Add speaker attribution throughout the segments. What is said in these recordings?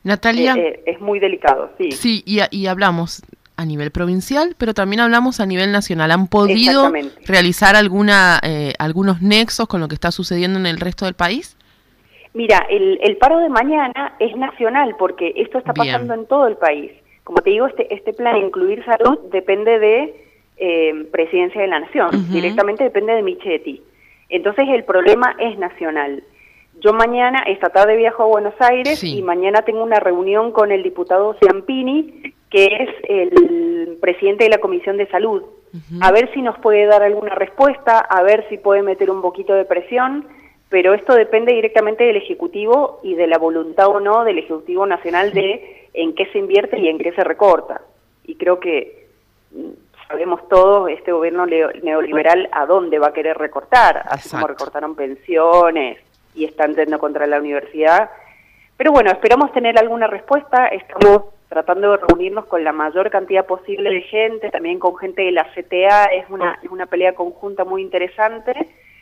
Speaker 1: Natalia,
Speaker 2: es muy delicado, sí.
Speaker 1: sí, y hablamos a nivel provincial, pero también hablamos a nivel nacional. ¿Han podido realizar algunos nexos con lo que está sucediendo en el resto del país?
Speaker 2: Mira, el paro de mañana es nacional porque esto está pasando en todo el país. Como te digo, este plan Incluir Salud depende de Presidencia de la Nación, directamente depende de Michetti. Entonces el problema es nacional. Yo mañana, esta tarde viajo a Buenos Aires y mañana tengo una reunión con el diputado Ciampini, que es el presidente de la Comisión de Salud, a ver si nos puede dar alguna respuesta, a ver si puede meter un poquito de presión, pero esto depende directamente del Ejecutivo y de la voluntad o no del Ejecutivo Nacional de en qué se invierte y en qué se recorta. Y creo que sabemos todos, este gobierno neoliberal, a dónde va a querer recortar, así como recortaron pensiones y están yendo contra la universidad. Pero bueno, esperamos tener alguna respuesta, estamos tratando de reunirnos con la mayor cantidad posible de gente, también con gente de la CTA, es una pelea conjunta muy interesante,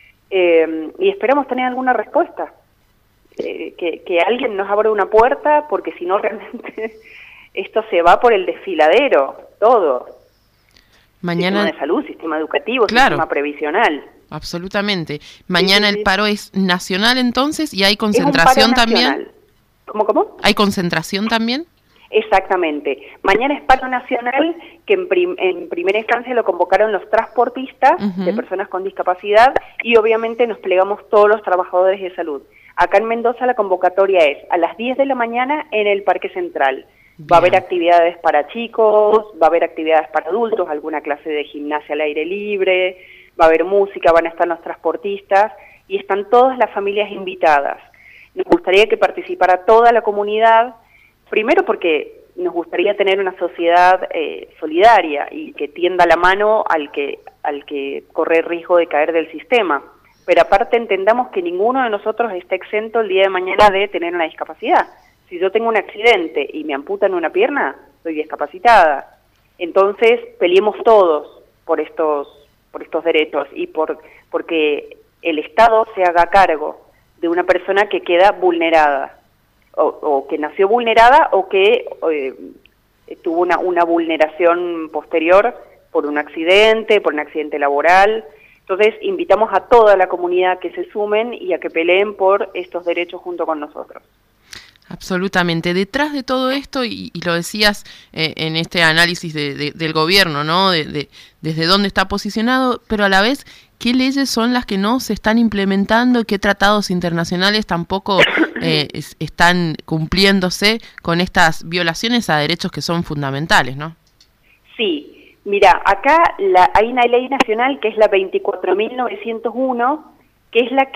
Speaker 2: y esperamos tener alguna respuesta, que alguien nos abra una puerta, porque si no realmente esto se va por el desfiladero, todo.
Speaker 1: Mañana...
Speaker 2: Sistema de salud, sistema educativo, sistema previsional.
Speaker 1: Absolutamente. Mañana el paro es nacional entonces, y hay concentración también.
Speaker 2: ¿Cómo?
Speaker 1: ¿Hay concentración también?
Speaker 2: Exactamente. Mañana es paro nacional, que en primera instancia lo convocaron los transportistas de personas con discapacidad, y obviamente nos plegamos todos los trabajadores de salud. Acá en Mendoza la convocatoria es a las 10 de la mañana en el Parque Central. Va a haber actividades para chicos, va a haber actividades para adultos, alguna clase de gimnasia al aire libre, va a haber música, van a estar los transportistas y están todas las familias invitadas. Nos gustaría que participara toda la comunidad, primero porque nos gustaría tener una sociedad solidaria y que tienda la mano al que corre el riesgo de caer del sistema. Pero aparte entendamos que ninguno de nosotros está exento el día de mañana de tener una discapacidad. Si yo tengo un accidente y me amputan una pierna, soy discapacitada. Entonces peleemos todos por estos derechos y porque el Estado se haga cargo de una persona que queda vulnerada, o que nació vulnerada o que tuvo una vulneración posterior por un accidente laboral. Entonces invitamos a toda la comunidad que se sumen y a que peleen por estos derechos junto con nosotros.
Speaker 1: Absolutamente. Detrás de todo esto, y lo decías en este análisis del gobierno, ¿no? Desde dónde está posicionado, pero a la vez, ¿qué leyes son las que no se están implementando? ¿Qué tratados internacionales tampoco están cumpliéndose con estas violaciones a derechos que son fundamentales, ¿no?
Speaker 2: Sí, mira, acá hay una ley nacional que es la 24.901, que es la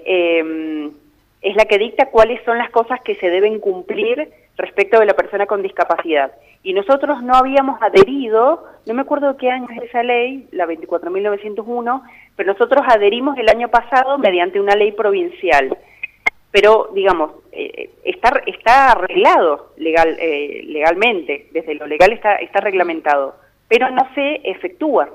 Speaker 2: que dicta cuáles son las cosas que se deben cumplir respecto de la persona con discapacidad. Y nosotros no habíamos adherido, no me acuerdo de qué año es esa ley, la 24.901, pero nosotros adherimos el año pasado mediante una ley provincial. Pero, digamos, está arreglado legalmente, desde lo legal está reglamentado, pero no se efectúa.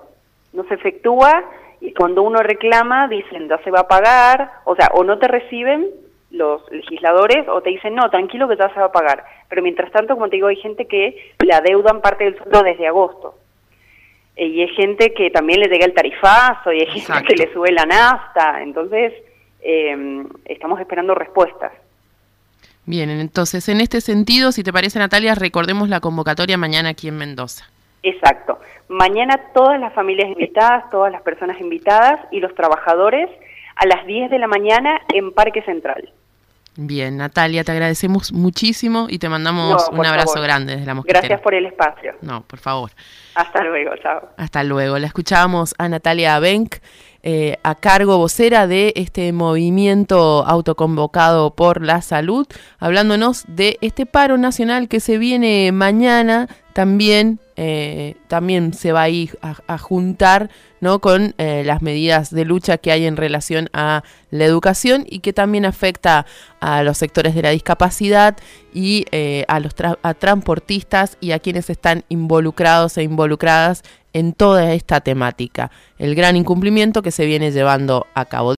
Speaker 2: Y cuando uno reclama dicen, ya se va a pagar, o no te reciben los legisladores o te dicen, no, tranquilo que ya se va a pagar. Pero mientras tanto, como te digo, hay gente que le adeudan parte del sueldo desde agosto. Y hay gente que también le llega el tarifazo, y hay gente que le sube la nafta. Entonces, estamos esperando respuestas.
Speaker 1: Bien, entonces, en este sentido, si te parece, Natalia, recordemos la convocatoria mañana aquí en Mendoza.
Speaker 2: Exacto. Mañana todas las familias invitadas, todas las personas invitadas y los trabajadores a las 10 de la mañana en Parque Central.
Speaker 1: Bien, Natalia, te agradecemos muchísimo y te mandamos un abrazo grande desde La Mosquitera.
Speaker 2: Gracias por el espacio.
Speaker 1: No, por favor.
Speaker 2: Hasta luego, chao.
Speaker 1: Hasta luego. La escuchábamos a Natalia Abenc, a cargo vocera de este movimiento autoconvocado por la salud, hablándonos de este paro nacional que se viene mañana. También se va a ir a juntar, ¿no?, con las medidas de lucha que hay en relación a la educación y que también afecta a los sectores de la discapacidad y a transportistas y a quienes están involucrados e involucradas en toda esta temática. El gran incumplimiento que se viene llevando a cabo.